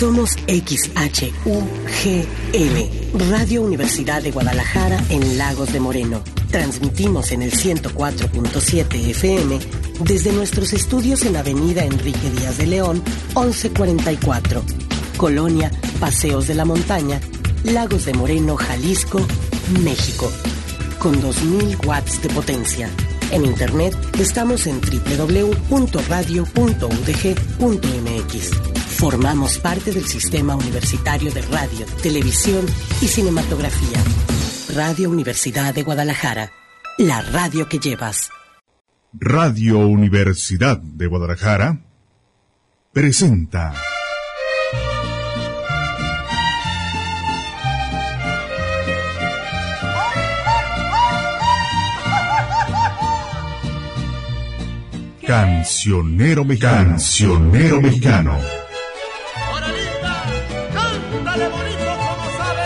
Somos XHUGL, Radio Universidad de Guadalajara en Lagos de Moreno. Transmitimos en el 104.7 FM desde nuestros estudios en Avenida Enrique Díaz de León, 1144. Colonia Paseos de la Montaña, Lagos de Moreno, Jalisco, México. Con 2000 watts de potencia. En internet estamos en www.radio.udg.mx. Formamos parte del Sistema Universitario de Radio, Televisión y Cinematografía. Radio Universidad de Guadalajara, la radio que llevas. Radio Universidad de Guadalajara presenta Cancionero Mexicano. Cancionero Mexicano. ¡Oralita! ¡Cántale bonito como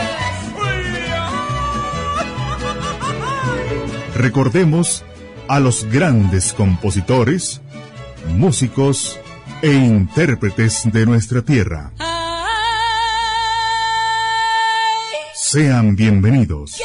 sabes! Recordemos a los grandes compositores, músicos e intérpretes de nuestra tierra. Sean bienvenidos.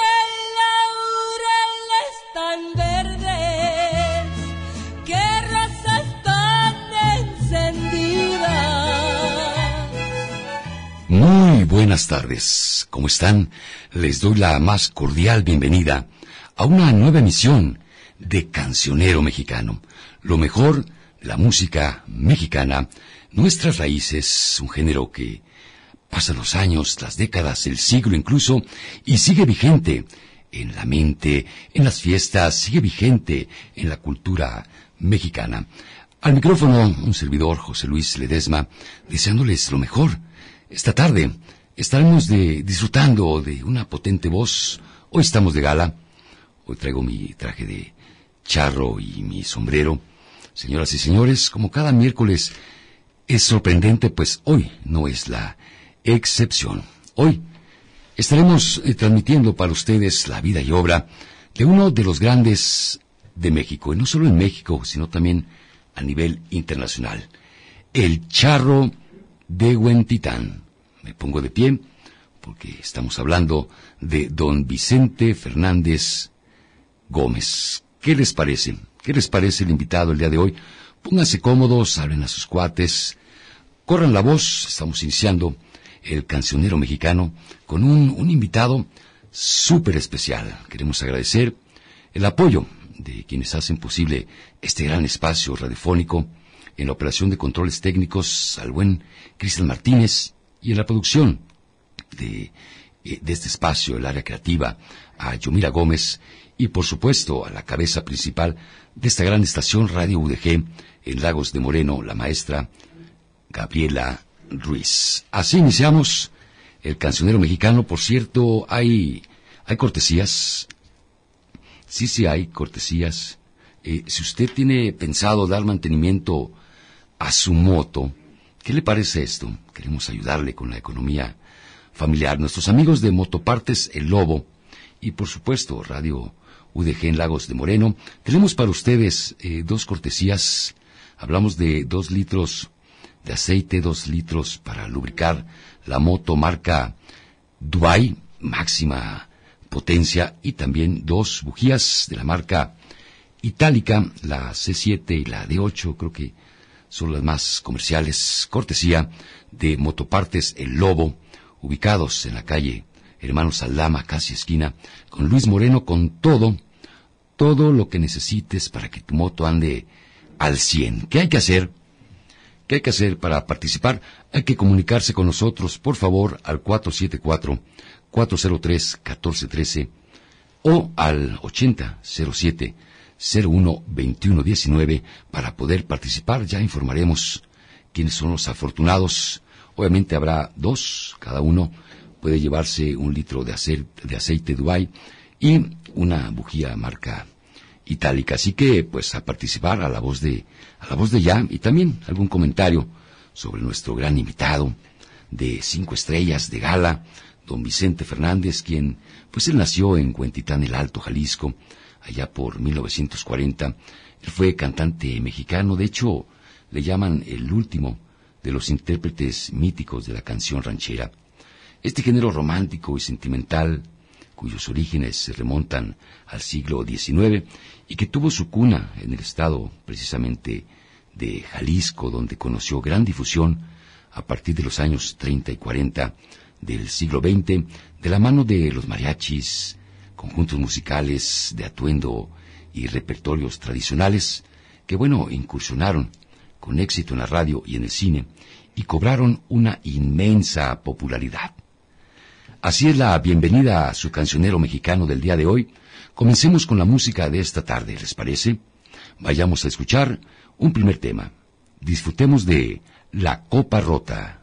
Muy buenas tardes, ¿cómo están? Les doy la más cordial bienvenida a una nueva emisión de Cancionero Mexicano. Lo mejor, la música mexicana, nuestras raíces, un género que pasa los años, las décadas, el siglo incluso, y sigue vigente en la mente, en las fiestas, sigue vigente en la cultura mexicana. Al micrófono, un servidor, José Luis Ledesma, deseándoles lo mejor. Esta tarde estaremos disfrutando de una potente voz. Hoy estamos de gala. Hoy traigo mi traje de charro y mi sombrero. Señoras y señores, como cada miércoles es sorprendente, pues hoy no es la excepción. Hoy estaremos transmitiendo para ustedes la vida y obra de uno de los grandes de México, y no solo en México, sino también a nivel internacional. El Charro de Huentitán. Me pongo de pie porque estamos hablando de don Vicente Fernández Gómez. ¿Qué les parece? ¿Qué les parece el invitado el día de hoy? Pónganse cómodos, hablen a sus cuates, corran la voz. Estamos iniciando el Cancionero Mexicano con un invitado súper especial. Queremos agradecer el apoyo de quienes hacen posible este gran espacio radiofónico. En la operación de controles técnicos al buen Cristian Martínez, y en la producción de este espacio, el área creativa, a Yomira Gómez, y por supuesto a la cabeza principal de esta gran estación Radio UDG en Lagos de Moreno, la maestra Gabriela Ruiz. Así iniciamos el Cancionero Mexicano. Por cierto, hay cortesías. Sí, hay cortesías. Si usted tiene pensado dar mantenimiento a su moto, ¿qué le parece esto? Queremos ayudarle con la economía familiar. Nuestros amigos de Motopartes El Lobo y por supuesto Radio UDG en Lagos de Moreno, tenemos para ustedes dos cortesías. Hablamos de 2 litros de aceite, 2 litros para lubricar la moto marca Dubai, máxima potencia, y también 2 bujías de la marca Itálica, la C7 y la D8, creo que son las más comerciales, cortesía de Motopartes El Lobo, ubicados en la calle Hermanos Aldama, casi esquina, con Luis Moreno, con todo lo que necesites para que tu moto ande al 100. ¿Qué hay que hacer? ¿Qué hay que hacer para participar? Hay que comunicarse con nosotros, por favor, al 474-403-1413 o al 8007-012119 para poder participar. Ya informaremos quiénes son los afortunados. Obviamente habrá 2, cada uno puede llevarse 1 litro de aceite Dubai y una bujía marca Itálica. Así que, pues, a participar a la voz de ya, y también algún comentario sobre nuestro gran invitado de 5 estrellas de gala, don Vicente Fernández, quien, pues, él nació en Huentitán el Alto, Jalisco, allá por 1940. Él fue cantante mexicano, de hecho, le llaman el último de los intérpretes míticos de la canción ranchera. Este género romántico y sentimental, cuyos orígenes se remontan al siglo XIX y que tuvo su cuna en el estado precisamente de Jalisco, donde conoció gran difusión a partir de los años 30 y 40 del siglo XX, de la mano de los mariachis, conjuntos musicales de atuendo y repertorios tradicionales que, incursionaron con éxito en la radio y en el cine y cobraron una inmensa popularidad. Así es la bienvenida a su cancionero mexicano del día de hoy. Comencemos con la música de esta tarde, ¿les parece? Vayamos a escuchar un primer tema. Disfrutemos de La Copa Rota.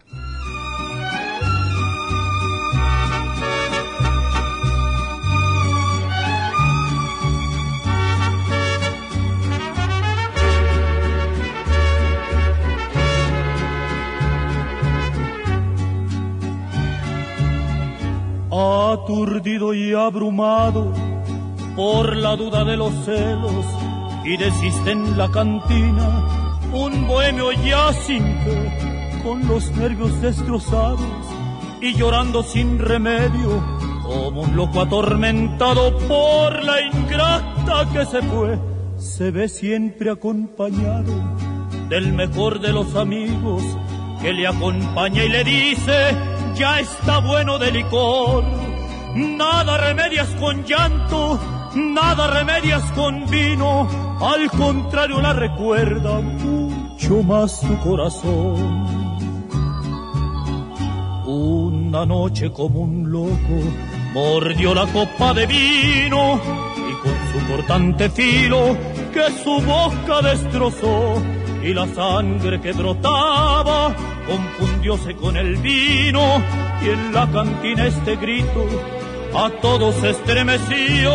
Aturdido y abrumado por la duda de los celos, y desiste en la cantina un bohemio ya sin fe, con los nervios destrozados y llorando sin remedio, como un loco atormentado por la ingrata que se fue. Se ve siempre acompañado del mejor de los amigos, que le acompaña y le dice: ya está bueno de licor. Nada remedias con llanto, nada remedias con vino, al contrario la recuerda mucho más tu corazón. Una noche como un loco mordió la copa de vino, y con su cortante filo que su boca destrozó, y la sangre que brotaba confundióse con el vino, y en la cantina este grito a todos estremeció: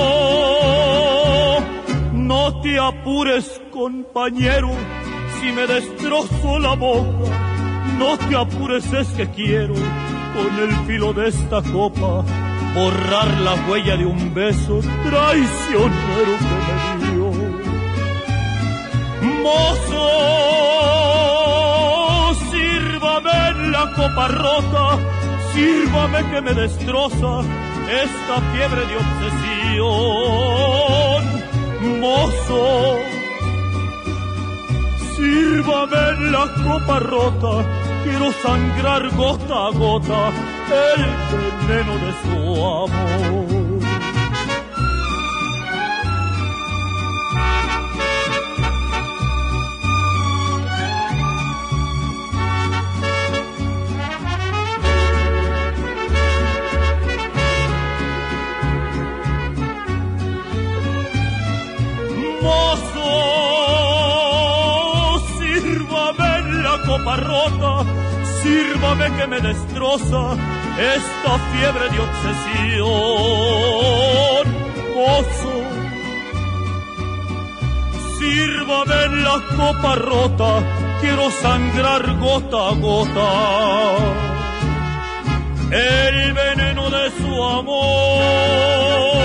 no te apures, compañero, si me destrozo la boca, no te apures, es que quiero con el filo de esta copa borrar la huella de un beso traicionero que me dio. Mozo, sírvame en la copa rota, sírvame que me destroza esta fiebre de obsesión. Mozo, sírvame en la copa rota, quiero sangrar gota a gota el veneno de su amor. Copa rota, sírvame que me destroza esta fiebre de obsesión. Mozo, sírvame en la copa rota, quiero sangrar gota a gota el veneno de su amor.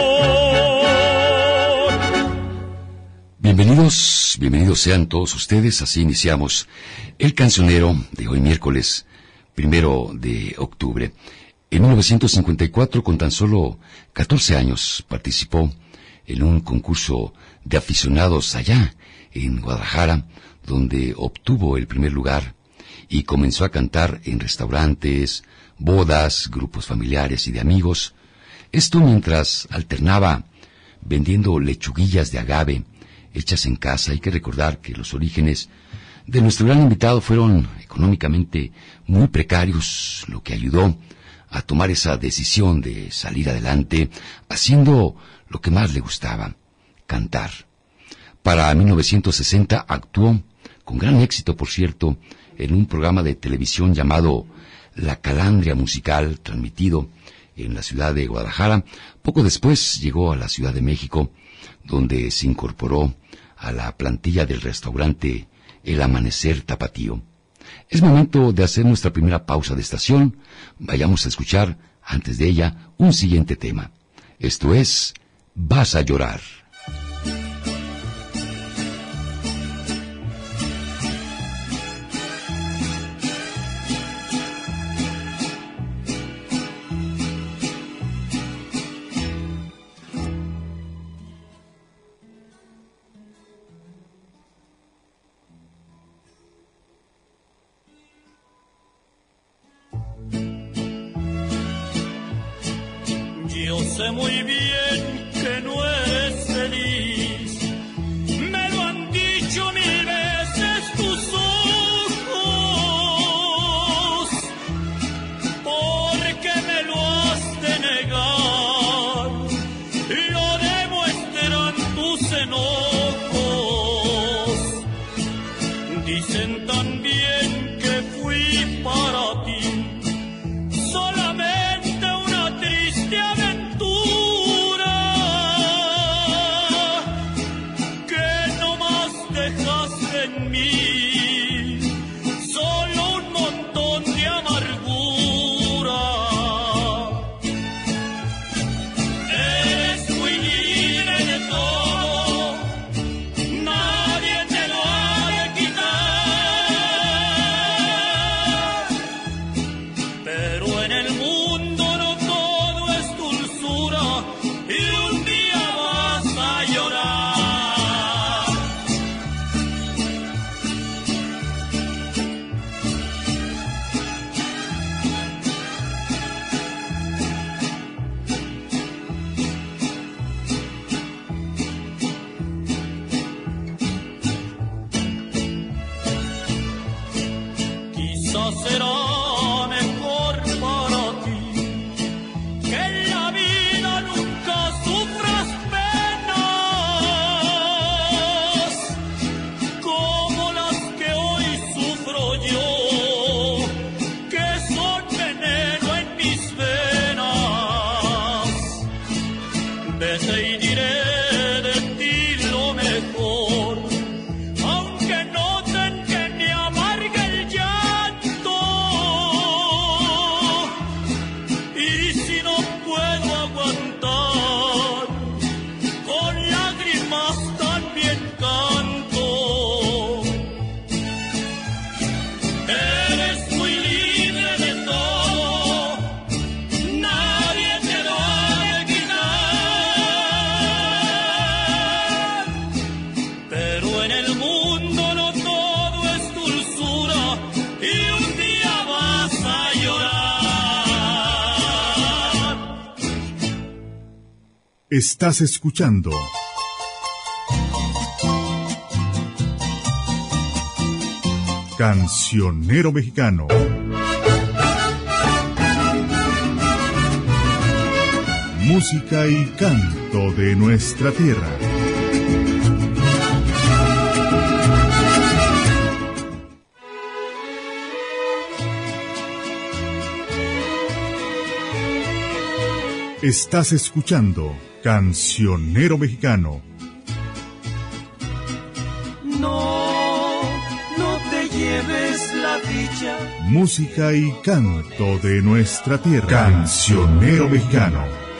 Bienvenidos sean todos ustedes. Así iniciamos el cancionero de hoy miércoles 1 de octubre. En 1954, con tan solo 14 años, participó en un concurso de aficionados allá en Guadalajara, donde obtuvo el primer lugar y comenzó a cantar en restaurantes, bodas, grupos familiares y de amigos. Esto mientras alternaba vendiendo lechuguillas de agave hechas en casa. Hay que recordar que los orígenes de nuestro gran invitado fueron económicamente muy precarios, lo que ayudó a tomar esa decisión de salir adelante haciendo lo que más le gustaba, cantar. Para 1960 actuó, con gran éxito por cierto, en un programa de televisión llamado La Calandria Musical, transmitido en la ciudad de Guadalajara. Poco después llegó a la Ciudad de México, donde se incorporó a la plantilla del restaurante El Amanecer Tapatío. Es momento de hacer nuestra primera pausa de estación. Vayamos a escuchar, antes de ella, un siguiente tema. Esto es Vas a llorar. sé muy bien que no eres feliz. Me lo han dicho 1000 veces tus ojos, porque me lo has de negar. Lo demuestran tus enojos. Dicen también que fui para ti solamente una triste aventura, que no más dejaste en mí solo un montón de amargura. Eres muy libre de todo, nadie te lo ha de quitar, pero en el mundo no todo es dulzura y un día vas a llorar. Quizás será mejor para ti que en la vida nunca sufras penas como las que hoy sufro yo, que son veneno en mis venas. Vete y diré de ti lo mejor, aunque noten que me amarga el llanto. Y si no puedo aguantar, con lágrimas también canto. Eres muy libre de todo, nadie te lo ha de quitar, pero en el mundo no todo es dulzura y un día vas a llorar. Estás escuchando Cancionero Mexicano. Música y canto de nuestra tierra. Estás escuchando Cancionero Mexicano. No, no te lleves la dicha. Música y canto de nuestra tierra. Cancionero Mexicano.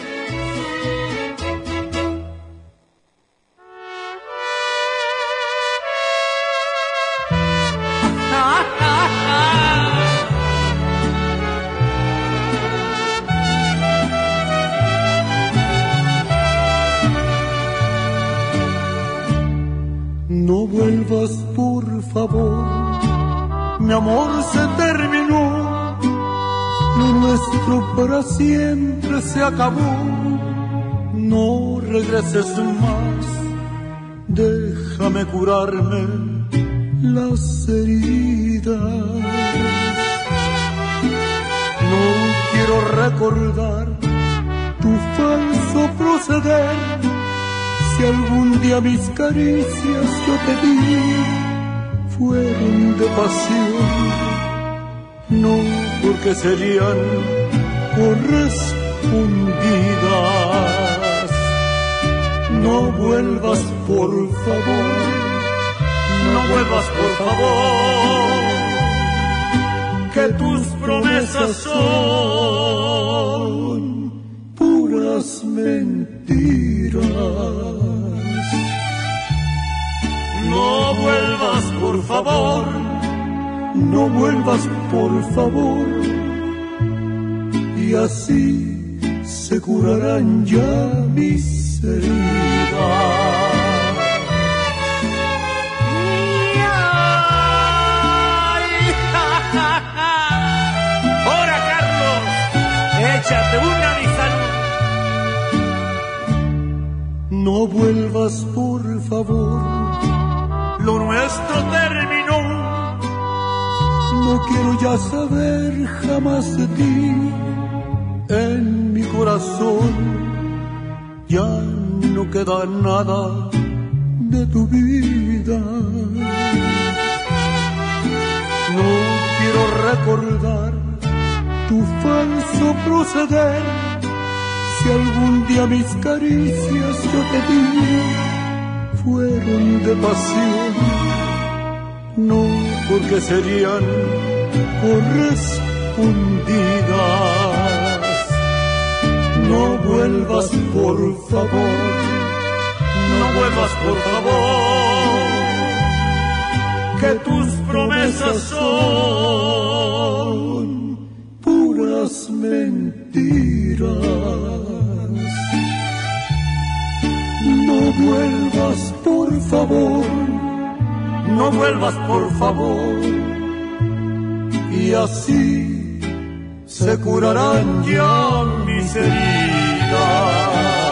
No vuelvas, por favor, mi amor se terminó, lo nuestro para siempre se acabó. No regreses más, déjame curarme las heridas. No quiero recordar tu falso proceder. Si algún día mis caricias yo te di fueron de pasión, no porque serían correspondidas. No vuelvas, por favor, no vuelvas, por favor, que tus promesas son puras mentiras. No vuelvas, por favor, no vuelvas, por favor, y así se curarán ya mis heridas. ¡Hora, Carlos! ¡Échate una, mi salud! No quiero ya saber jamás de ti. En mi corazón ya no queda nada de tu vida. No quiero recordar tu falso proceder. Si algún día mis caricias yo te di fueron de pasión, no porque serían correspondidas. No vuelvas por favor, no vuelvas por favor, que tus promesas son puras mentiras. No vuelvas por favor, no vuelvas por favor, y así se curarán ya mis heridas.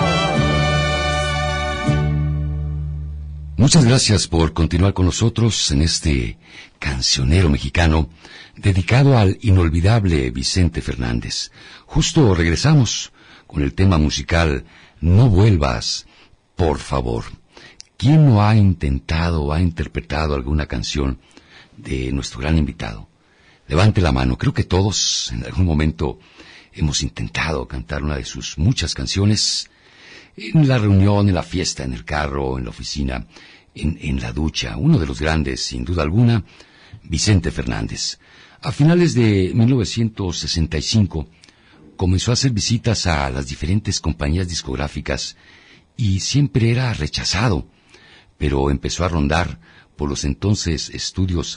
Muchas gracias por continuar con nosotros en este cancionero mexicano dedicado al inolvidable Vicente Fernández. Justo regresamos con el tema musical No vuelvas, por favor. ¿Quién no ha intentado o ha interpretado alguna canción de nuestro gran invitado? Levante la mano. Creo que todos en algún momento hemos intentado cantar una de sus muchas canciones en la reunión, en la fiesta, en el carro, en la oficina, en la ducha. Uno de los grandes, sin duda alguna, Vicente Fernández. A finales de 1965 comenzó a hacer visitas a las diferentes compañías discográficas y siempre era rechazado, pero empezó a rondar por los entonces estudios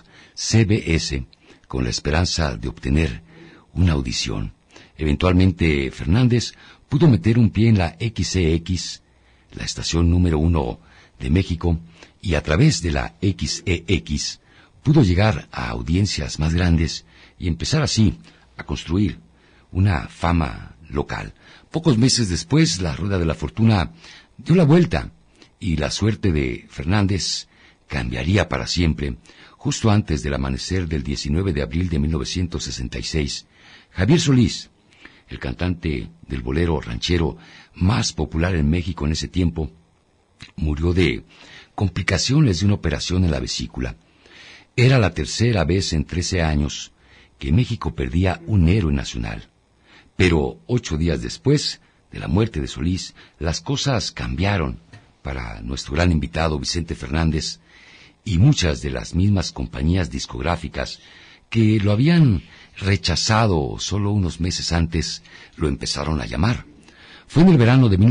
CBS con la esperanza de obtener una audición. Eventualmente Fernández pudo meter un pie en la XCX, la estación número 1 de México, y a través de la XEX pudo llegar a audiencias más grandes y empezar así a construir una fama local. Pocos meses después, la rueda de la fortuna dio la vuelta y la suerte de Fernández cambiaría para siempre. Justo antes del amanecer del 19 de abril de 1966, Javier Solís, el cantante del bolero ranchero más popular en México en ese tiempo, murió de complicaciones de una operación en la vesícula. Era la tercera vez en 13 años que México perdía un héroe nacional. Pero 8 días después de la muerte de Solís, las cosas cambiaron para nuestro gran invitado Vicente Fernández, y muchas de las mismas compañías discográficas que lo habían rechazado solo unos meses antes lo empezaron a llamar. Fue en el verano de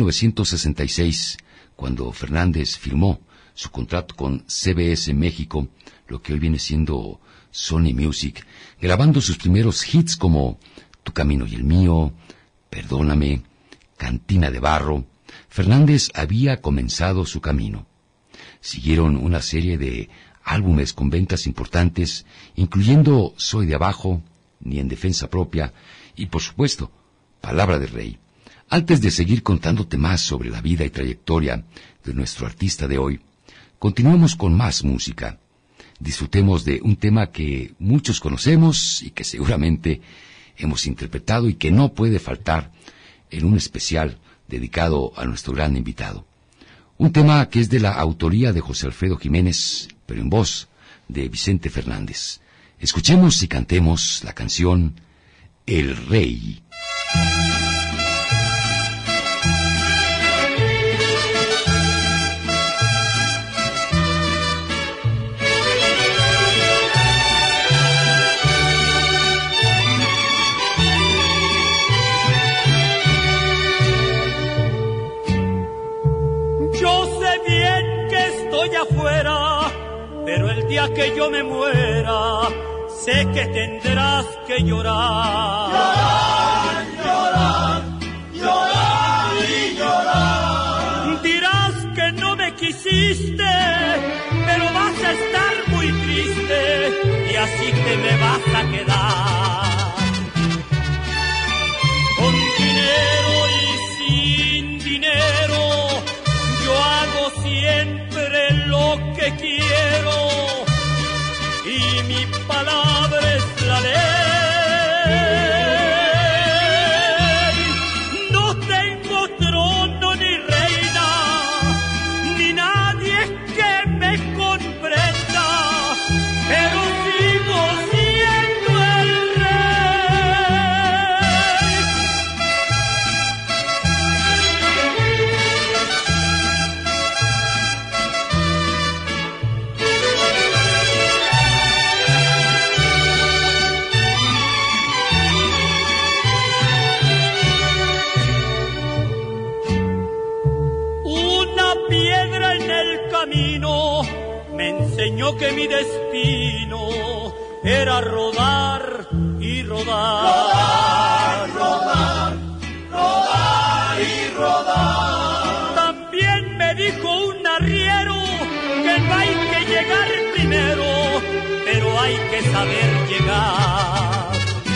1966 cuando Fernández firmó su contrato con CBS México, lo que hoy viene siendo Sony Music, grabando sus primeros hits como Tu camino y el mío, Perdóname, Cantina de barro. Fernández había comenzado su camino. Siguieron una serie de álbumes con ventas importantes, incluyendo Soy de abajo, Ni en defensa propia y, por supuesto, Palabra de Rey. Antes de seguir contándote más sobre la vida y trayectoria de nuestro artista de hoy, continuemos con más música. Disfrutemos de un tema que muchos conocemos y que seguramente hemos interpretado y que no puede faltar en un especial dedicado a nuestro gran invitado. Un tema que es de la autoría de José Alfredo Jiménez, pero en voz de Vicente Fernández. Escuchemos y cantemos la canción El Rey. Afuera, pero el día que yo me muera, sé que tendrás que llorar. Llorar, llorar, llorar y llorar. Dirás que no me quisiste, pero vas a estar muy triste y así te me vas a quedar. Con dinero y sin dinero, yo hago siempre lo que quiero y mi palabra es sino que mi destino era rodar y rodar. Rodar, rodar, rodar y rodar. También me dijo un arriero que no hay que llegar primero, pero hay que saber llegar.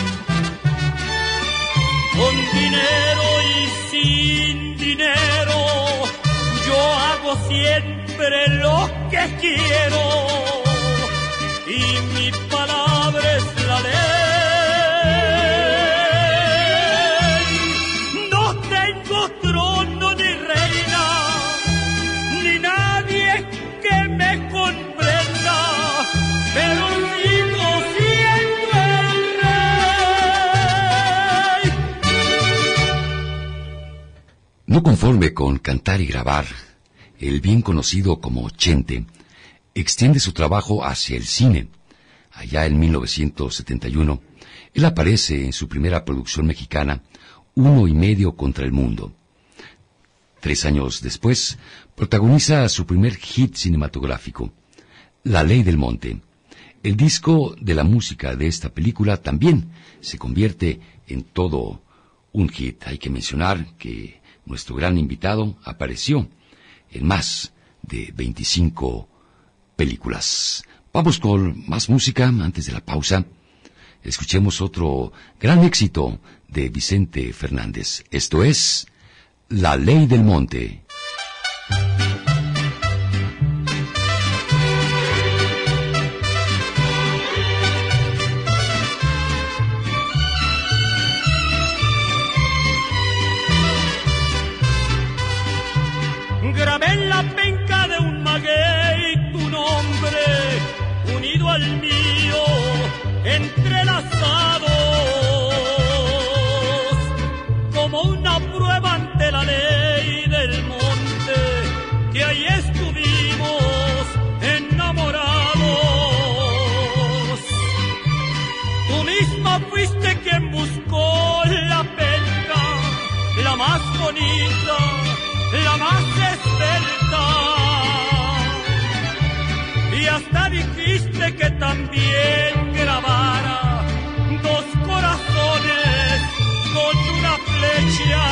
Con dinero y sin dinero, yo hago siempre lo que quiero, y mi palabra es la ley. No tengo trono ni reina, ni nadie que me comprenda, pero sigo siendo el rey. No conforme con cantar y grabar, el bien conocido como Chente extiende su trabajo hacia el cine. Allá en 1971, él aparece en su primera producción mexicana, 1,5 contra el mundo. 3 años después, protagoniza su primer hit cinematográfico, La Ley del Monte. El disco de la música de esta película también se convierte en todo un hit. Hay que mencionar que nuestro gran invitado apareció en más de 25 películas. Vamos con más música antes de la pausa. Escuchemos otro gran éxito de Vicente Fernández. Esto es La Ley del Monte. Grabé en la penca de un maguey tu nombre, unido al mío, entrelazados, como una prueba ante la ley del monte, que ahí estuvimos enamorados. Tú misma fuiste quien buscó la penca, la más bonita, la más esbelta, y hasta dijiste que también grabara 2 corazones con una flecha.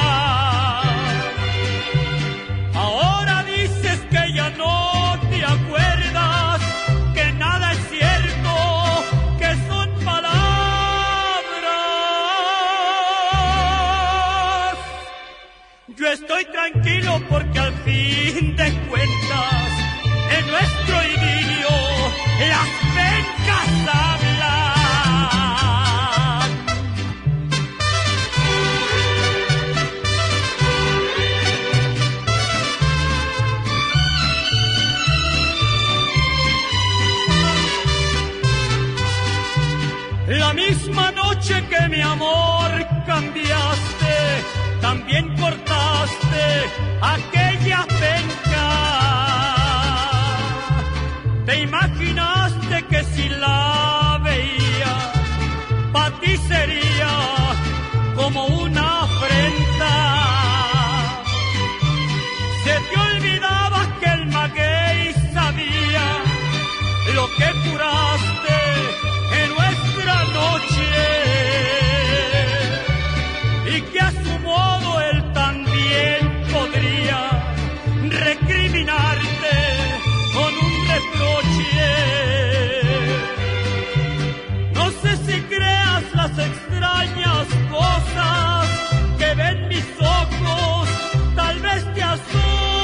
Ahora dices que ya no te acuerdas, que nada es cierto, que son palabras. Yo estoy tranquilo porque al fin de cuentas, en nuestro idilio, las pencas hablan. La misma noche que mi amor cambiaste, también cortaste aquella penca. Te imaginaste que si la veía, pa' ti sería como una afrenta. Se te olvidaba que el maguey sabía lo que curaste en nuestra noche, y que a su modo él también podría recriminarte con un reproche. No sé si creas las extrañas cosas que ven mis ojos, tal vez te asombres.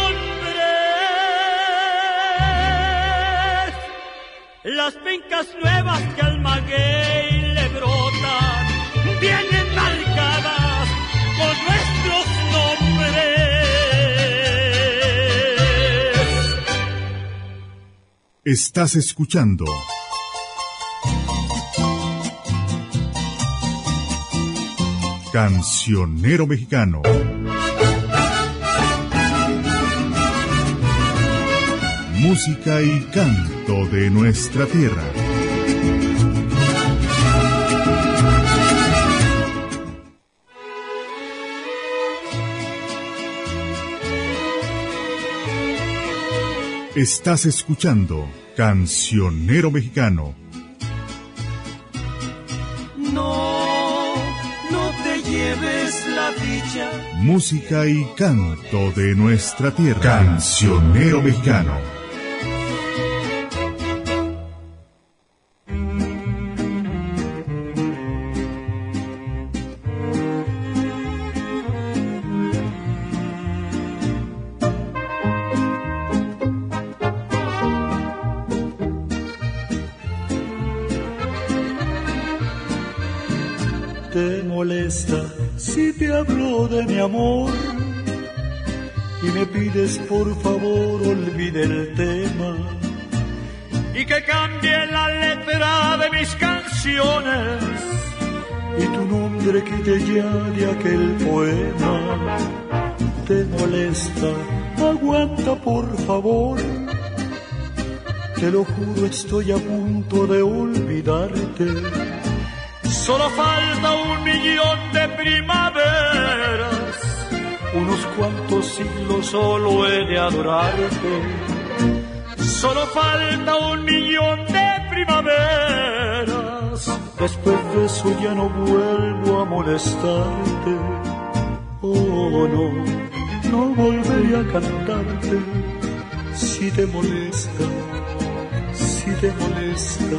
Las pencas nuevas que al maguey le brotan vienen marcadas con nuestros nombres. Estás escuchando Cancionero Mexicano. Música y canto de nuestra tierra. Estás escuchando Cancionero Mexicano. No, no te lleves la dicha. Música y canto de nuestra tierra. Cancionero Mexicano. ¿Te molesta si te hablo de mi amor y me pides por favor olvide el tema y que cambie la letra de mis canciones y tu nombre quite ya de aquel poema? ¿Te molesta? Aguanta por favor, te lo juro, estoy a punto de olvidarte. Solo falta 1.000.000 de primaveras, unos cuantos siglos solo he de adorarte. Solo falta 1.000.000 de primaveras, después de eso ya no vuelvo a molestarte. Oh no, no volveré a cantarte. Si te molesta, si te molesta.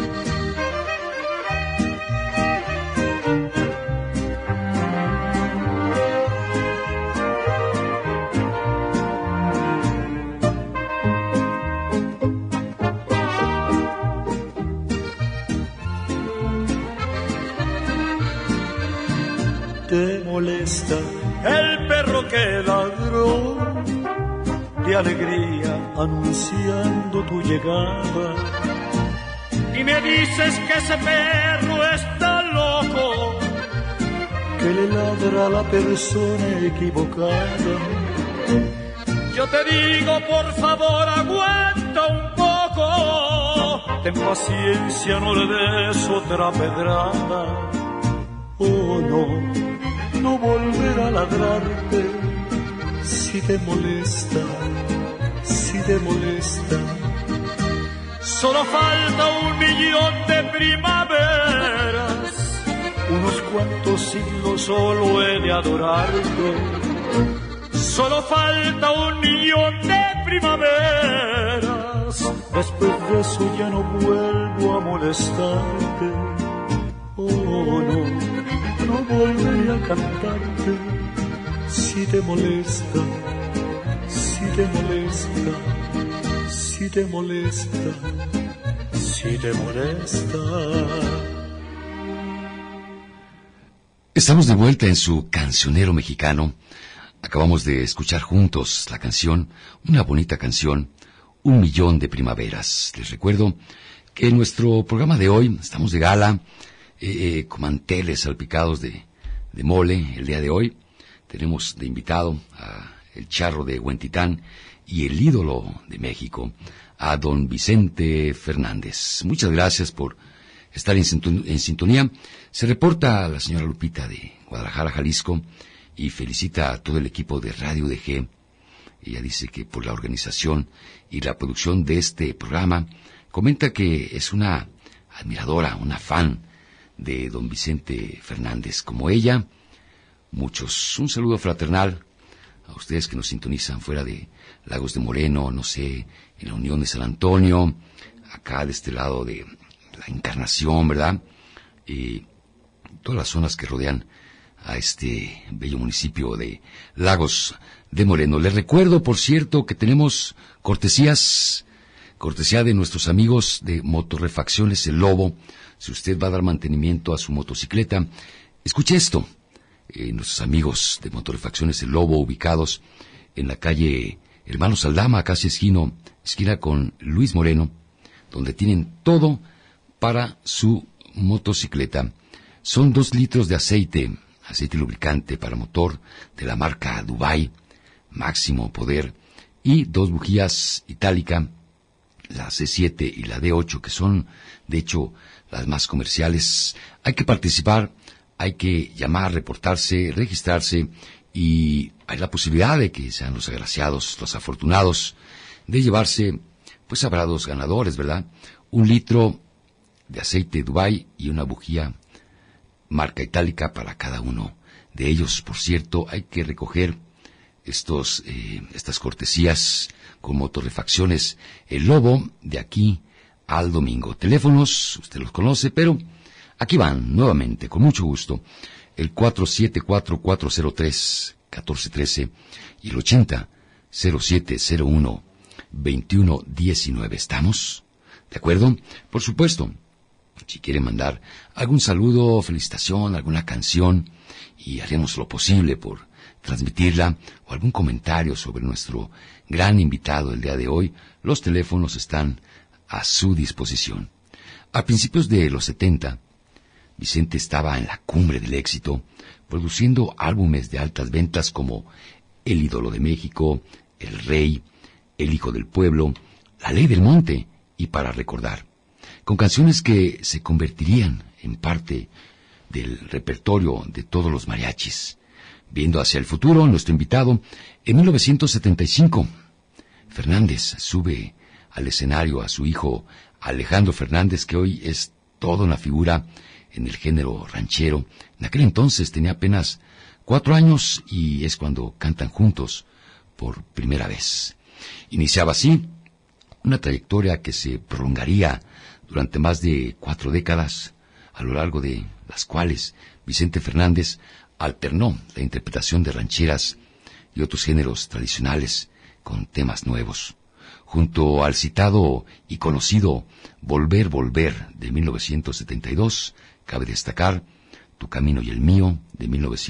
¿Te molesta el perro que ladró de alegría anunciando tu llegada? Y me dices que ese perro está loco, que le ladra a la persona equivocada. Yo te digo, por favor, aguanta un poco, ten paciencia, no le des otra pedrada. Oh no, no volverá a ladrarte. Si te molesta, si te molesta. Solo falta 1.000.000 de primaveras, unos cuantos siglos solo he de adorarte. Solo falta 1.000.000 de primaveras, después de eso ya no vuelvo a molestarte. Oh no, no volveré a cantarte. Si te molesta, si te molesta, si te molesta, si te molesta. Estamos de vuelta en su Cancionero Mexicano. Acabamos de escuchar juntos la canción, una bonita canción, 1.000.000 de primaveras. Les recuerdo que en nuestro programa de hoy estamos de gala, con manteles salpicados de mole. El día de hoy tenemos de invitado a el charro de Huentitán y el ídolo de México, a don Vicente Fernández. Muchas gracias por estar en sintonía. Se reporta la señora Lupita de Guadalajara, Jalisco, y felicita a todo el equipo de Radio DG. Ella dice que por la organización y la producción de este programa, comenta que es una admiradora, una fan de don Vicente Fernández, como ella, muchos. Un saludo fraternal a ustedes que nos sintonizan fuera de Lagos de Moreno, no sé, en la Unión de San Antonio, acá de este lado de la Encarnación, ¿verdad? Y todas las zonas que rodean a este bello municipio de Lagos de Moreno. Les recuerdo, por cierto, que tenemos cortesía de nuestros amigos de Motorrefacciones El Lobo. Si usted va a dar mantenimiento a su motocicleta, escuche esto. Nuestros amigos de Motorrefacciones El Lobo, ubicados en la calle Hermanos Aldama, casi esquina con Luis Moreno, donde tienen todo para su motocicleta. Son 2 litros de aceite lubricante para motor de la marca Dubai, máximo poder, y 2 bujías Itálica, la C7 y la D8, que son, de hecho, las más comerciales. Hay que participar, hay que llamar, reportarse, registrarse, y hay la posibilidad de que sean los agraciados, los afortunados, de llevarse pues habrá 2 ganadores, ¿verdad? 1 litro de aceite Dubái y una bujía marca itálica para cada uno de ellos. Por cierto, hay que recoger estas cortesías con motorrefacciones El Lobo de aquí al domingo. Teléfonos, usted los conoce, pero aquí van nuevamente, con mucho gusto. El 474-403-1413 y el 80-0701-2119. ¿Estamos? ¿De acuerdo? Por supuesto. Si quiere mandar algún saludo, felicitación, alguna canción, y haremos lo posible por transmitirla, o algún comentario sobre nuestro gran invitado el día de hoy, los teléfonos están a su disposición. A principios de los 70, Vicente estaba en la cumbre del éxito, produciendo álbumes de altas ventas como El ídolo de México, El Rey, El hijo del pueblo, La ley del monte y Para recordar, con canciones que se convertirían en parte del repertorio de todos los mariachis. Viendo hacia el futuro, nuestro invitado, en 1975, Fernández sube al escenario a su hijo Alejandro Fernández, que hoy es toda una figura en el género ranchero. En aquel entonces tenía apenas 4 años y es cuando cantan juntos por primera vez. Iniciaba así una trayectoria que se prolongaría durante más de 4 décadas, a lo largo de las cuales Vicente Fernández alternó la interpretación de rancheras y otros géneros tradicionales con temas nuevos. Junto al citado y conocido Volver, Volver de 1972, cabe destacar Tu camino y el mío de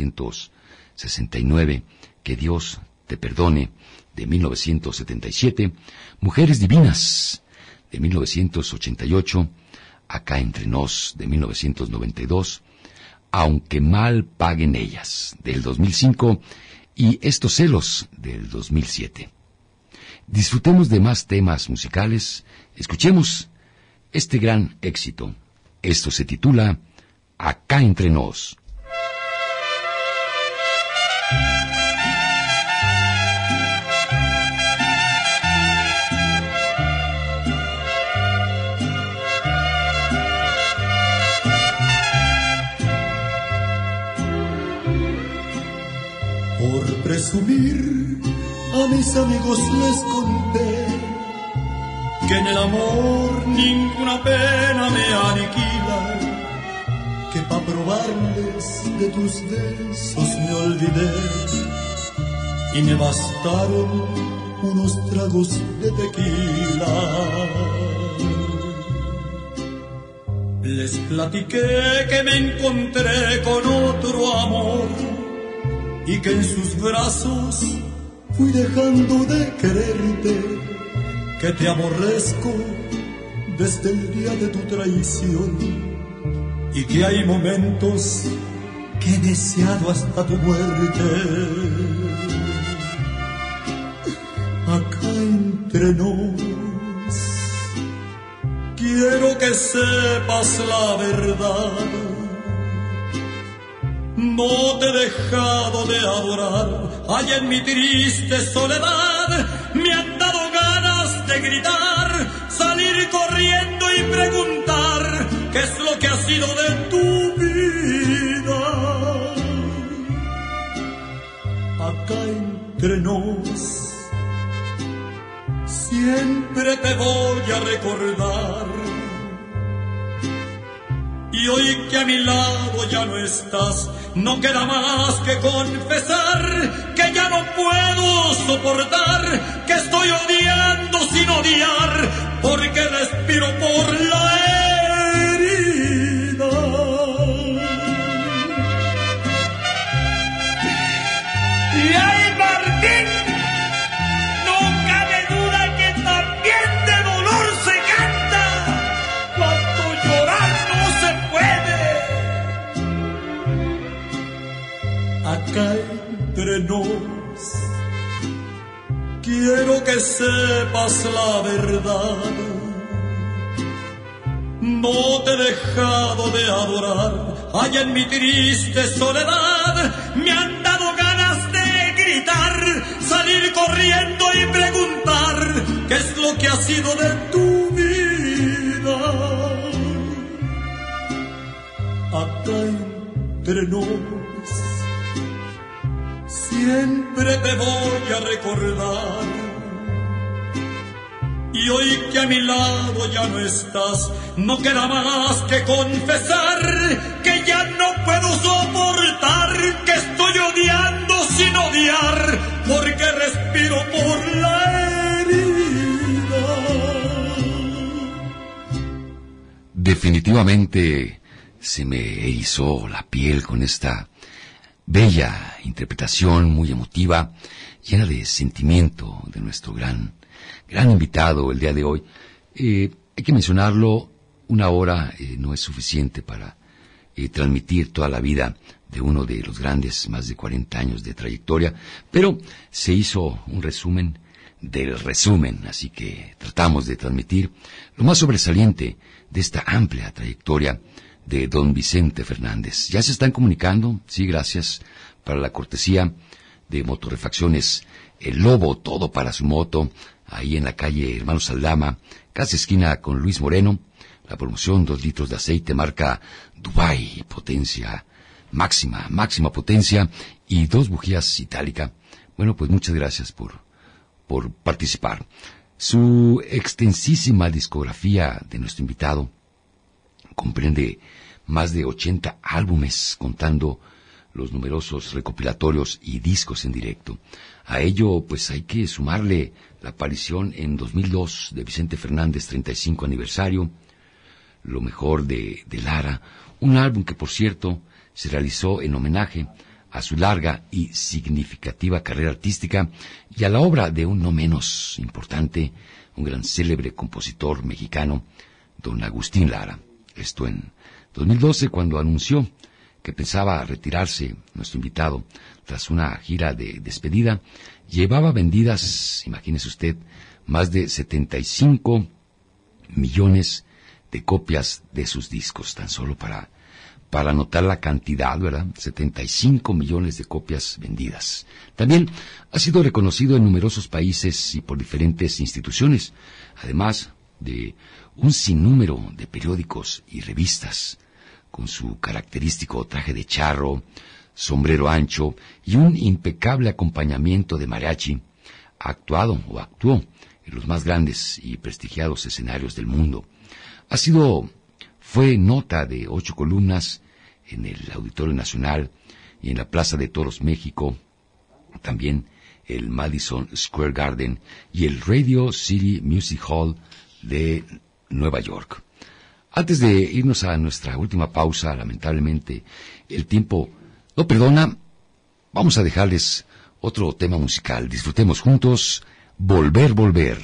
1969, Que Dios te perdone de 1977, Mujeres divinas de 1988, Acá entre nos de 1992, Aunque mal paguen ellas del 2005 y Estos celos del 2007. Disfrutemos de más temas musicales, escuchemos este gran éxito. Esto se titula Acá entre nos. Por presumir, a mis amigos les conté que en el amor ninguna pena me aniquila, que pa' probarles de tus besos me olvidé y me bastaron unos tragos de tequila. Les platiqué que me encontré con otro amor y que en sus brazos fui dejando de quererte, que te aborrezco desde el día de tu traición y que hay momentos que he deseado hasta tu muerte. Acá entre nos, quiero que sepas la verdad. No te he dejado de adorar, allá en mi triste soledad me han dado ganas de gritar, salir corriendo y preguntar qué es lo que ha sido de tu vida. Acá entre nos, siempre te voy a recordar. Y hoy que a mi lado ya no estás, no queda más que confesar que ya no puedo soportar, que estoy odiando sin odiar, porque respiro por la herida. Y ay, Martín, no cabe duda que también de dolor se canta cuando llorar no se puede. Acá entre nos, quiero que sepas la verdad. No te he dejado de adorar, allá en mi triste soledad me han dado ganas de gritar, salir corriendo y preguntar qué es lo que ha sido de tu vida. Acá entre nos, siempre te voy a recordar. Y hoy que a mi lado ya no estás, no queda más que confesar que ya no puedo soportar, que estoy odiando sin odiar, porque respiro por la herida. Definitivamente se me erizó la piel con esta bella interpretación muy emotiva, llena de sentimiento de nuestro gran invitado el día de hoy. Hay que mencionarlo, una hora no es suficiente para transmitir toda la vida de uno de los grandes, más de 40 años de trayectoria, pero se hizo un resumen del resumen, así que tratamos de transmitir lo más sobresaliente de esta amplia trayectoria de don Vicente Fernández. Ya se están comunicando, sí, gracias para la cortesía de Motorrefacciones El Lobo, todo para su moto, ahí en la calle Hermanos Aldama, casi esquina con Luis Moreno. La promoción, 2 litros de aceite marca Dubai, potencia máxima potencia, y 2 bujías itálica. Bueno, pues muchas gracias por participar. Su extensísima discografía de nuestro invitado comprende más de 80 álbumes, contando los numerosos recopilatorios y discos en directo. A ello, pues hay que sumarle la aparición en 2002 de Vicente Fernández, 35 aniversario, Lo mejor de Lara, un álbum que, por cierto, se realizó en homenaje a su larga y significativa carrera artística y a la obra de un no menos importante, un gran célebre compositor mexicano, don Agustín Lara. Esto en 2012, cuando anunció que pensaba retirarse nuestro invitado tras una gira de despedida. Llevaba vendidas, imagínese usted, más de 75 millones de copias de sus discos, tan solo para notar la cantidad, ¿verdad? 75 millones de copias vendidas. También ha sido reconocido en numerosos países y por diferentes instituciones, además de un sinnúmero de periódicos y revistas, con su característico traje de charro, sombrero ancho y un impecable acompañamiento de mariachi. Actuó en los más grandes y prestigiados escenarios del mundo. Fue nota de 8 columnas en el Auditorio Nacional y en la Plaza de Toros México, también el Madison Square Garden y el Radio City Music Hall de Nueva York. Antes de irnos a nuestra última pausa, lamentablemente el tiempo no perdona, vamos a dejarles otro tema musical. Disfrutemos juntos Volver.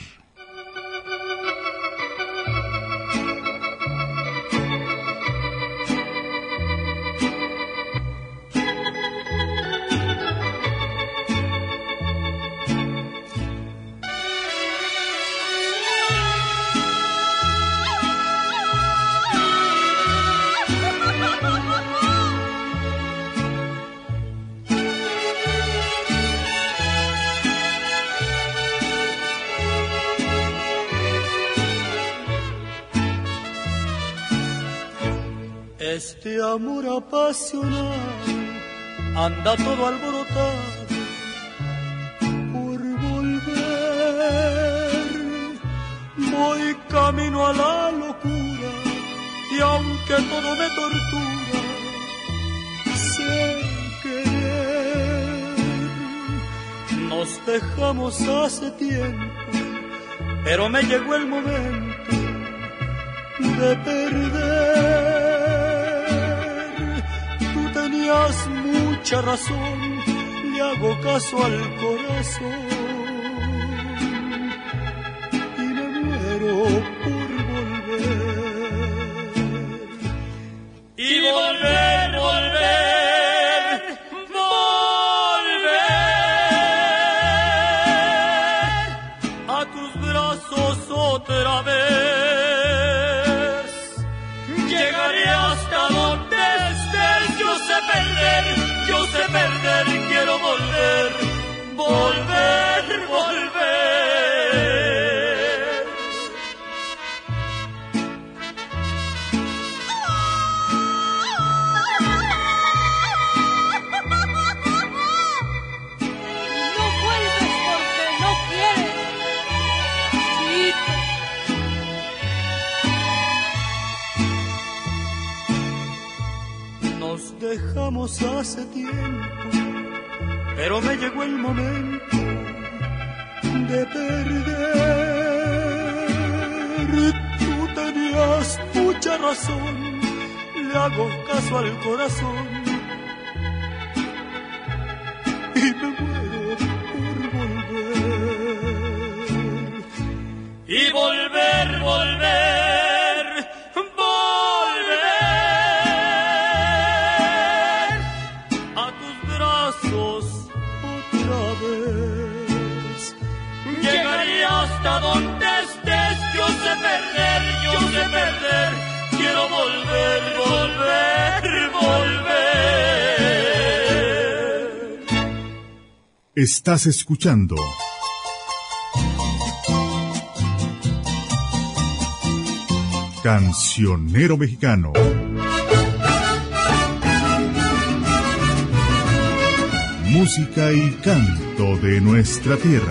Este amor apasionado anda todo alborotado por volver. Voy camino a la locura y aunque todo me tortura, sé querer. Nos dejamos hace tiempo, pero me llegó el momento de perder. Tenías mucha razón, le hago caso al corazón y me muero por volver. Y volver a tus brazos otra vez. Llegaré hasta donde estés, yo sé perder, quiero volver. nos dejamos hace tiempo, pero me llegó el momento de perder. Tú tenías mucha razón, le hago caso al corazón y me muero por volver. Y volver, volver, volver a tus brazos otra vez. Llegaré hasta donde estés, yo sé perder, quiero volver, volver, volver. Estás escuchando Cancionero Mexicano. Música y canto de nuestra tierra.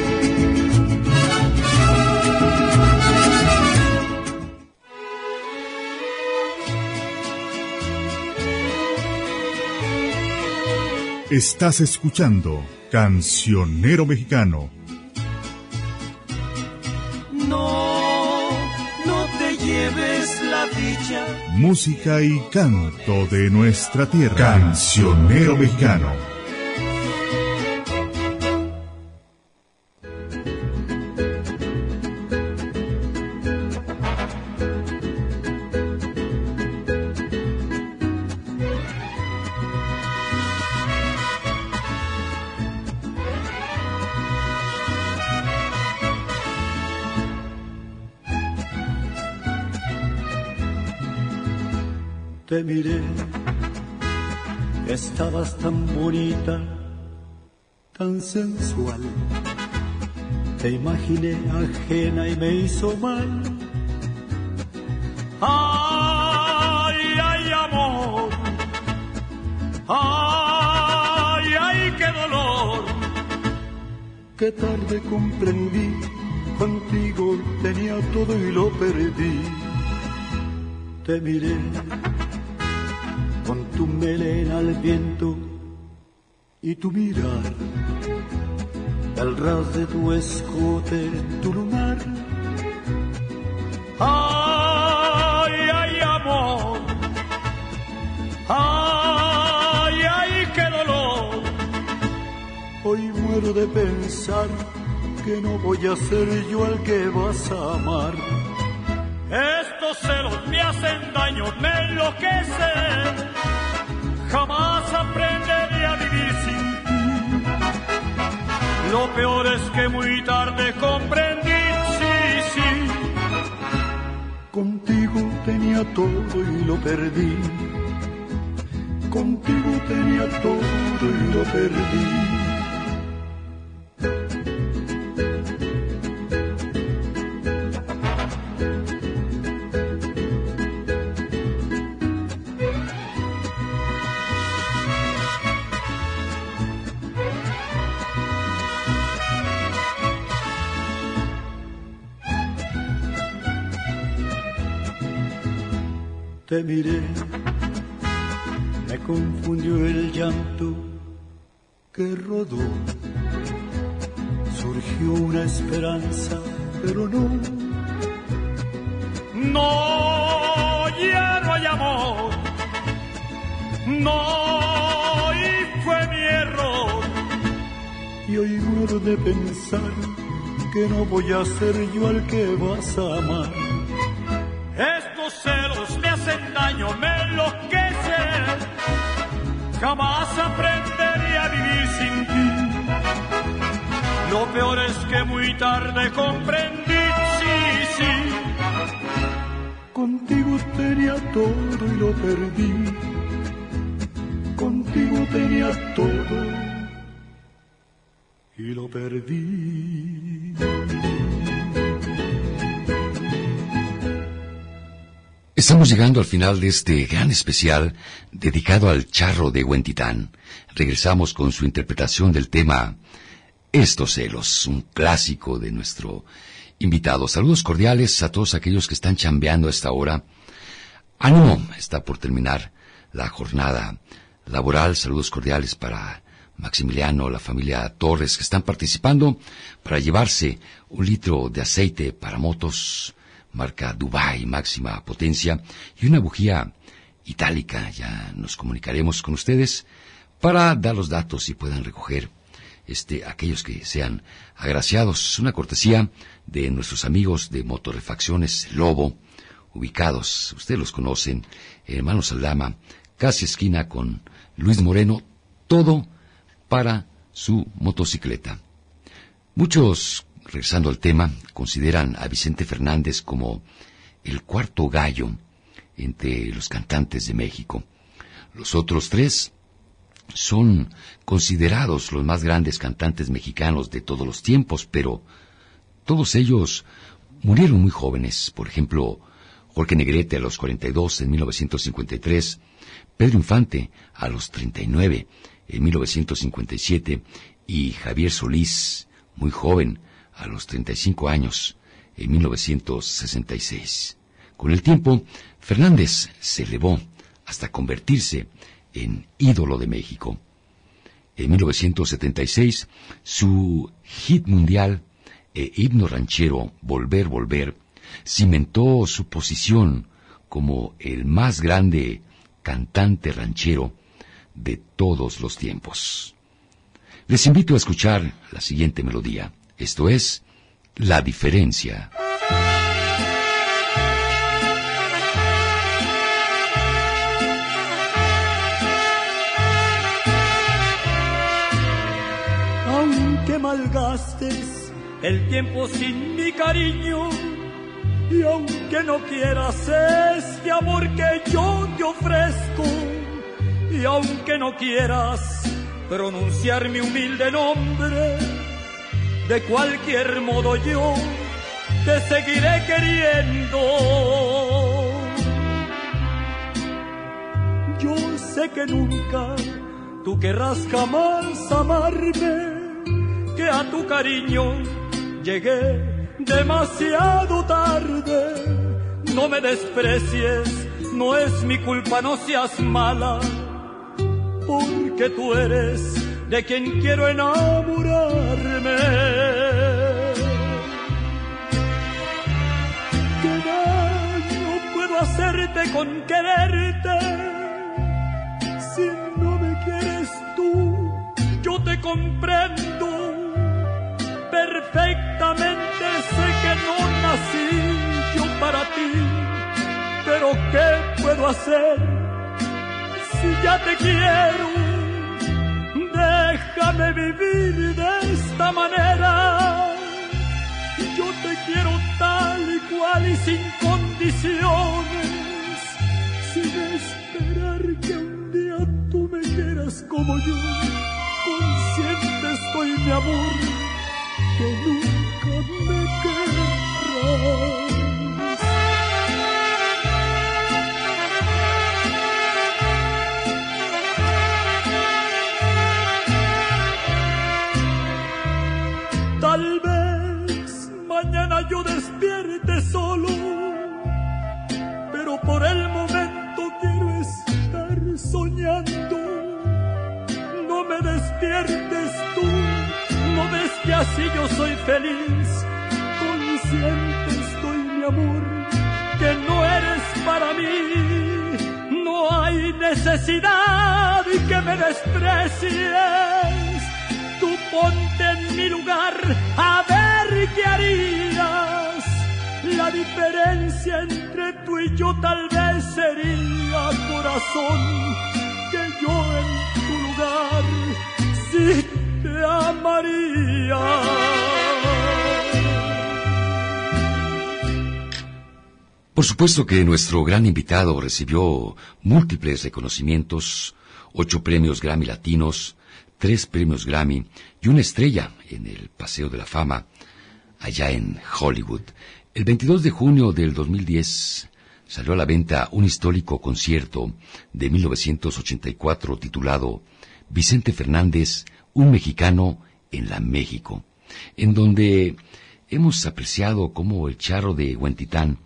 Estás escuchando Cancionero Mexicano. No te lleves la dicha. Música y canto de nuestra tierra. Cancionero Mexicano. Te miré, estabas tan bonita, tan sensual. Te imaginé ajena y me hizo mal. Ay, ay, amor. Ay, ay, qué dolor. Qué tarde comprendí, contigo tenía todo y lo perdí. Te miré con tu melena al viento y tu mirar, el ras de tu escote, tu lunar. Ay, ay, amor, ay, ay, qué dolor. Hoy muero de pensar que no voy a ser yo el que vas a amar. Estos celos me hacen daño, me enloquecen. Jamás aprenderé a vivir sin ti. Lo peor es que muy tarde comprendí, sí. Contigo tenía todo y lo perdí. Contigo tenía todo y lo perdí. Te miré, me confundió el llanto que rodó. Surgió una esperanza, pero no, ya no hay amor. No, y fue mi error. Y hoy muero de pensar que no voy a ser yo el que vas a amar. Estos celos me hacen daño, me enloquecen. Jamás aprenderé a vivir sin ti. Lo peor es que muy tarde comprendí, sí. Contigo tenía todo y lo perdí. Contigo tenía todo y lo perdí. Estamos llegando al final de este gran especial dedicado al charro de Huentitán. Regresamos con su interpretación del tema Estos celos, un clásico de nuestro invitado. Saludos cordiales a todos aquellos que están chambeando a esta hora. Ánimo, está por terminar la jornada laboral. Saludos cordiales para Maximiliano, la familia Torres, que están participando para llevarse 1 litro de aceite para motos, marca Dubai, máxima potencia, y una bujía itálica. Ya nos comunicaremos con ustedes para dar los datos y puedan recoger aquellos que sean agraciados. Una cortesía de nuestros amigos de Motorrefacciones Lobo, ubicados, ustedes los conocen, Hermanos Aldama, casi esquina con Luis Moreno, todo para su motocicleta. Muchos, regresando al tema, consideran a Vicente Fernández como el cuarto gallo entre los cantantes de México. Los otros 3 son considerados los más grandes cantantes mexicanos de todos los tiempos, pero todos ellos murieron muy jóvenes. Por ejemplo, Jorge Negrete a los 42 en 1953, Pedro Infante a los 39 en 1957 y Javier Solís, muy joven, a los 35 años en 1966. Con el tiempo, Fernández se elevó hasta convertirse en ídolo de México. En 1976, su hit mundial e himno ranchero Volver, Volver cimentó su posición como el más grande cantante ranchero de todos los tiempos. Les invito a escuchar la siguiente melodía. Esto es La Diferencia. Aunque malgastes el tiempo sin mi cariño, y aunque no quieras este amor que yo te ofrezco, y aunque no quieras pronunciar mi humilde nombre, de cualquier modo yo te seguiré queriendo. Yo sé que nunca tú querrás jamás amarme, que a tu cariño llegué demasiado tarde. No me desprecies, no es mi culpa, no seas mala, porque tú eres de quien quiero enamorarme. ¿Qué daño puedo hacerte con quererte? Si no me quieres tú, yo te comprendo perfectamente, sé que no nací yo para ti, pero ¿qué puedo hacer si ya te quiero? Déjame vivir de esta manera. Yo te quiero tal y cual y sin condiciones, sin esperar que un día tú me quieras como yo. Consciente estoy, mi amor, que nunca me querrás. Tal vez mañana yo despierte solo, pero por el momento quiero estar soñando. No me despiertes tú, no ves que así yo soy feliz. Consciente estoy, mi amor, que no eres para mí. No hay necesidad de que me desprecies. Tú ponte en mi lugar, a ver qué harías. La diferencia entre tú y yo tal vez sería, corazón, que yo en tu lugar sí te amaría. Por supuesto que nuestro gran invitado recibió múltiples reconocimientos, 8 premios Grammy latinos, 3 premios Grammy y una estrella en el Paseo de la Fama allá en Hollywood. El 22 de junio del 2010 salió a la venta un histórico concierto de 1984 titulado Vicente Fernández, un mexicano en la México, en donde hemos apreciado cómo el charro de Huentitán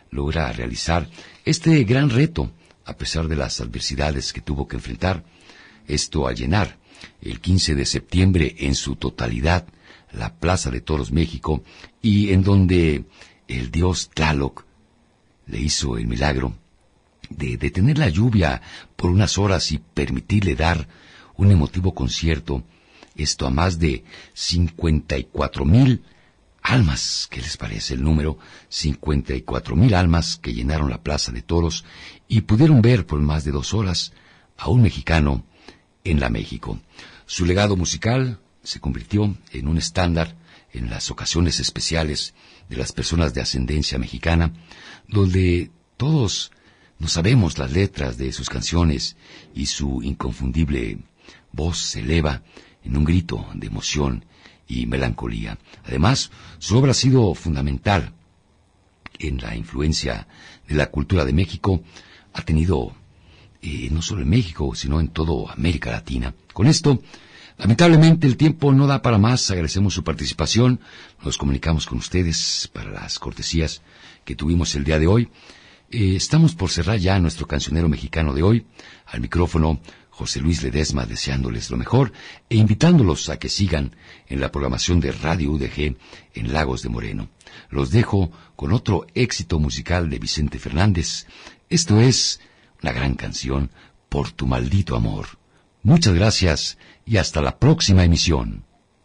logra realizar este gran reto, a pesar de las adversidades que tuvo que enfrentar. Esto al llenar el 15 de septiembre en su totalidad la Plaza de Toros México, y en donde el dios Tlaloc le hizo el milagro de detener la lluvia por unas horas y permitirle dar un emotivo concierto, esto a más de 54,000 almas. ¿Qué les parece el número? 54,000 almas que llenaron la Plaza de Toros y pudieron ver por más de 2 horas a un mexicano en la México. Su legado musical se convirtió en un estándar en las ocasiones especiales de las personas de ascendencia mexicana, donde todos no sabemos las letras de sus canciones y su inconfundible voz se eleva en un grito de emoción y melancolía. Además, su obra ha sido fundamental en la influencia de la cultura de México. Ha tenido, no solo en México, sino en toda América Latina. Con esto, lamentablemente el tiempo no da para más. Agradecemos su participación. Nos comunicamos con ustedes para las cortesías que tuvimos el día de hoy. Estamos por cerrar ya nuestro cancionero mexicano de hoy. Al micrófono, José Luis Ledesma, deseándoles lo mejor e invitándolos a que sigan en la programación de Radio UDG en Lagos de Moreno. Los dejo con otro éxito musical de Vicente Fernández. Esto es una gran canción, Por tu maldito amor. Muchas gracias y hasta la próxima emisión.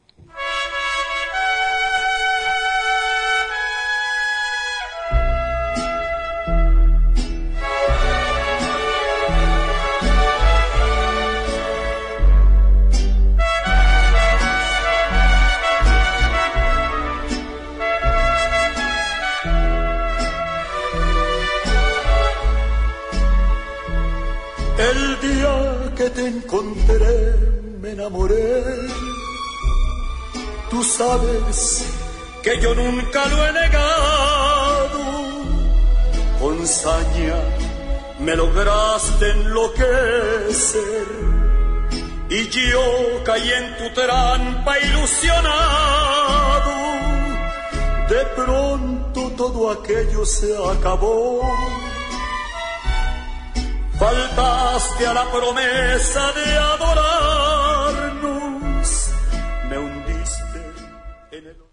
El día que te encontré me enamoré. Tú sabes que yo nunca lo he negado. Con saña me lograste enloquecer y yo caí en tu trampa ilusionado. De pronto todo aquello se acabó. Faltaste a la promesa de adorarnos, me hundiste en el...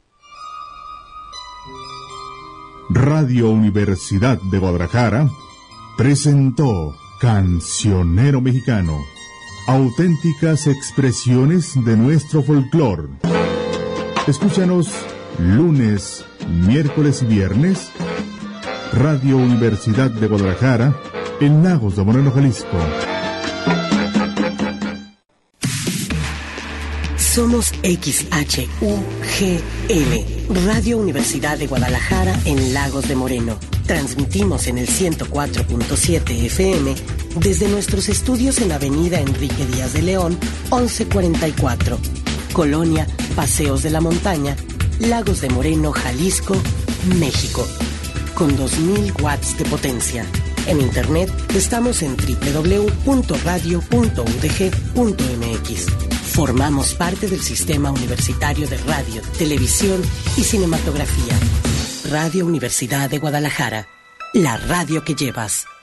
Radio Universidad de Guadalajara presentó Cancionero Mexicano, auténticas expresiones de nuestro folclore. Escúchanos lunes, miércoles y viernes. Radio Universidad de Guadalajara, en Lagos de Moreno, Jalisco. Somos XHUGL, Radio Universidad de Guadalajara en Lagos de Moreno. Transmitimos en el 104.7 FM desde nuestros estudios en Avenida Enrique Díaz de León, 1144. Colonia Paseos de la Montaña, Lagos de Moreno, Jalisco, México. Con 2000 watts de potencia. En internet estamos en www.radio.udg.mx. Formamos parte del Sistema Universitario de Radio, Televisión y Cinematografía. Radio Universidad de Guadalajara. La radio que llevas.